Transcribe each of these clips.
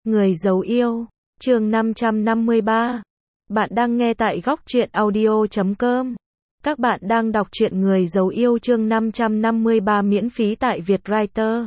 Người giấu yêu, chương 553. Bạn đang nghe tại góc truyện audio.com. Các bạn đang đọc truyện Người giấu yêu chương 553 miễn phí tại Vietwriter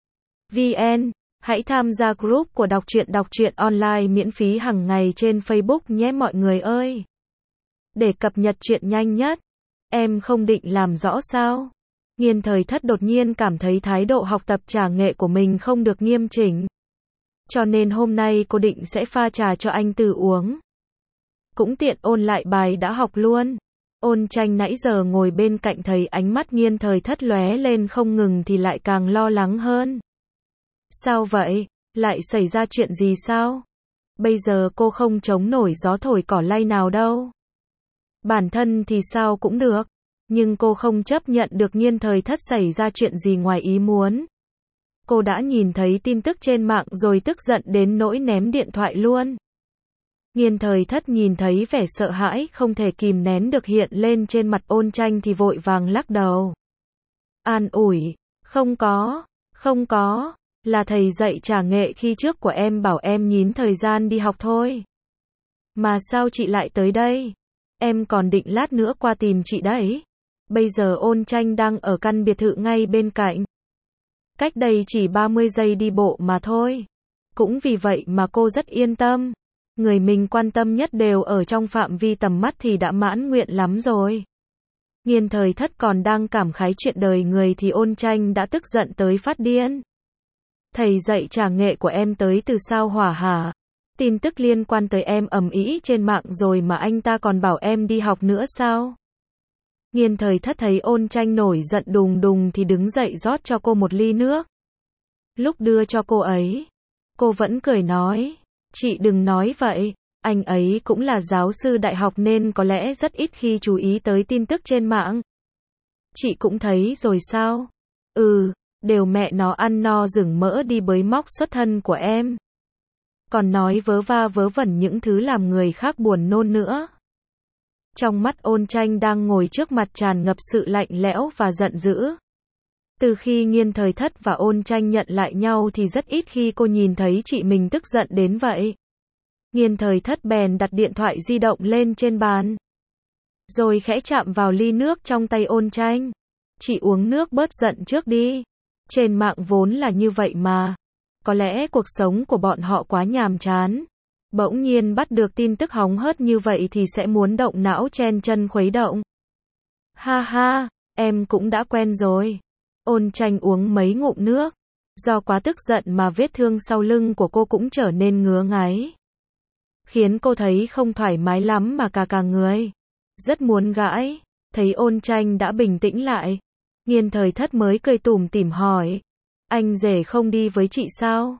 VN. Hãy tham gia group của đọc truyện online miễn phí hàng ngày trên Facebook nhé mọi người ơi. Để cập nhật truyện nhanh nhất. Em không định làm rõ sao? Nghiên Thời Thất đột nhiên cảm thấy thái độ học tập trà nghệ của mình không được nghiêm chỉnh. Cho nên hôm nay cô định sẽ pha trà cho anh Từ uống. Cũng tiện ôn lại bài đã học luôn. Ôn Tranh nãy giờ ngồi bên cạnh thấy ánh mắt Nghiên Thời Thất lóe lên không ngừng thì lại càng lo lắng hơn. Sao vậy? Lại xảy ra chuyện gì sao? Bây giờ cô không chống nổi gió thổi cỏ lay nào đâu. Bản thân thì sao cũng được. Nhưng cô không chấp nhận được Nghiên Thời Thất xảy ra chuyện gì ngoài ý muốn. Cô đã nhìn thấy tin tức trên mạng rồi tức giận đến nỗi ném điện thoại luôn. Nghiên Thời Thất nhìn thấy vẻ sợ hãi không thể kìm nén được hiện lên trên mặt Ôn Tranh thì vội vàng lắc đầu. An ủi, không có, là thầy dạy trà nghệ khi trước của em bảo em nhín thời gian đi học thôi. Mà sao chị lại tới đây? Em còn định lát nữa qua tìm chị đấy. Bây giờ Ôn Tranh đang ở căn biệt thự ngay bên cạnh. Cách đây chỉ 30 giây đi bộ mà thôi. Cũng vì vậy mà cô rất yên tâm. Người mình quan tâm nhất đều ở trong phạm vi tầm mắt thì đã mãn nguyện lắm rồi. Nghiên Thời Thất còn đang cảm khái chuyện đời người thì Ôn Tranh đã tức giận tới phát điên. Thầy dạy trà nghệ của em tới từ sao Hỏa hả? Tin tức liên quan tới em ầm ĩ trên mạng rồi mà anh ta còn bảo em đi học nữa sao? Nghiên Thời Thất thấy Ôn Tranh nổi giận đùng đùng thì đứng dậy rót cho cô một ly nước. Lúc đưa cho cô ấy, cô vẫn cười nói, chị đừng nói vậy, anh ấy cũng là giáo sư đại học nên có lẽ rất ít khi chú ý tới tin tức trên mạng. Chị cũng thấy rồi sao? Đều mẹ nó ăn no rừng mỡ đi bới móc xuất thân của em. Còn nói vớ va vớ vẩn những thứ làm người khác buồn nôn nữa. Trong mắt Ôn Tranh đang ngồi trước mặt tràn ngập sự lạnh lẽo và giận dữ. Từ khi Nghiên Thời Thất và Ôn Tranh nhận lại nhau thì rất ít khi cô nhìn thấy chị mình tức giận đến vậy. Nghiên Thời Thất bèn đặt điện thoại di động lên trên bàn. Rồi khẽ chạm vào ly nước trong tay Ôn Tranh. Chị uống nước bớt giận trước đi. Trên mạng vốn là như vậy mà. Có lẽ cuộc sống của bọn họ quá nhàm chán. Bỗng nhiên bắt được tin tức hóng hớt như vậy thì sẽ muốn động não chen chân khuấy động. Ha ha, em cũng đã quen rồi. Ôn Tranh uống mấy ngụm nước. Do quá tức giận mà vết thương sau lưng của cô cũng trở nên ngứa ngáy. Khiến cô thấy không thoải mái lắm mà cả người. Rất muốn gãi. Thấy Ôn Tranh đã bình tĩnh lại. Nghiên Thời Thất mới cười tủm tỉm hỏi. Anh rể không đi với chị sao?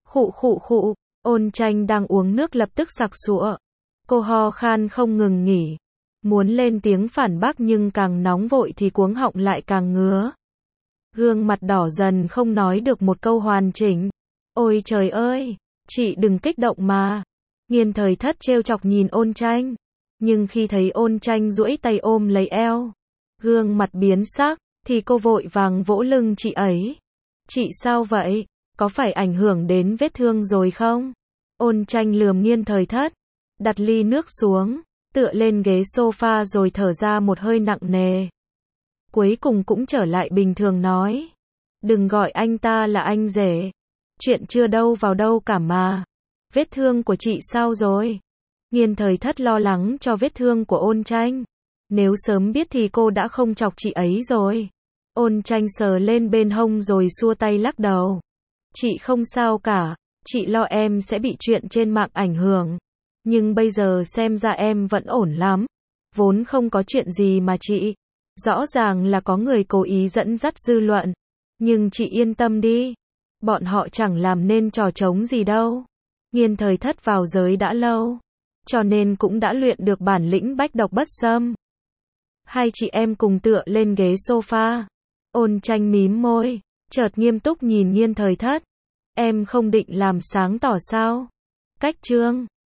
Khụ. Ôn Tranh đang uống nước lập tức sặc sụa. Cô ho khan không ngừng nghỉ. Muốn lên tiếng phản bác nhưng càng nóng vội thì cuống họng lại càng ngứa. Gương mặt đỏ dần không nói được một câu hoàn chỉnh. Ôi trời ơi, chị đừng kích động mà. Nghiên Thời Thất trêu chọc nhìn Ôn Tranh. Nhưng khi thấy Ôn Tranh duỗi tay ôm lấy eo, gương mặt biến sắc, thì cô vội vàng vỗ lưng chị ấy. Chị sao vậy? Có phải ảnh hưởng đến vết thương rồi không? Ôn Tranh lườm Nghiên Thời Thất, đặt ly nước xuống, tựa lên ghế sofa rồi thở ra một hơi nặng nề. Cuối cùng cũng trở lại bình thường nói. Đừng gọi anh ta là anh rể. Chuyện chưa đâu vào đâu cả mà. Vết thương của chị sao rồi? Nghiên Thời Thất lo lắng cho vết thương của Ôn Tranh. Nếu sớm biết thì cô đã không chọc chị ấy rồi. Ôn Tranh sờ lên bên hông rồi xua tay lắc đầu. Chị không sao cả. Chị lo em sẽ bị chuyện trên mạng ảnh hưởng. Nhưng bây giờ xem ra em vẫn ổn lắm. Vốn không có chuyện gì mà chị. Rõ ràng là có người cố ý dẫn dắt dư luận. Nhưng chị yên tâm đi. Bọn họ chẳng làm nên trò trống gì đâu. Nghiên Thời Thất vào giới đã lâu. Cho nên cũng đã luyện được bản lĩnh bách độc bất xâm. Hai chị em cùng tựa lên ghế sofa. Ôn Tranh mím môi. Chợt nghiêm túc nhìn Nghiên Thời Thất. Em không định làm sáng tỏ sao? Cách chương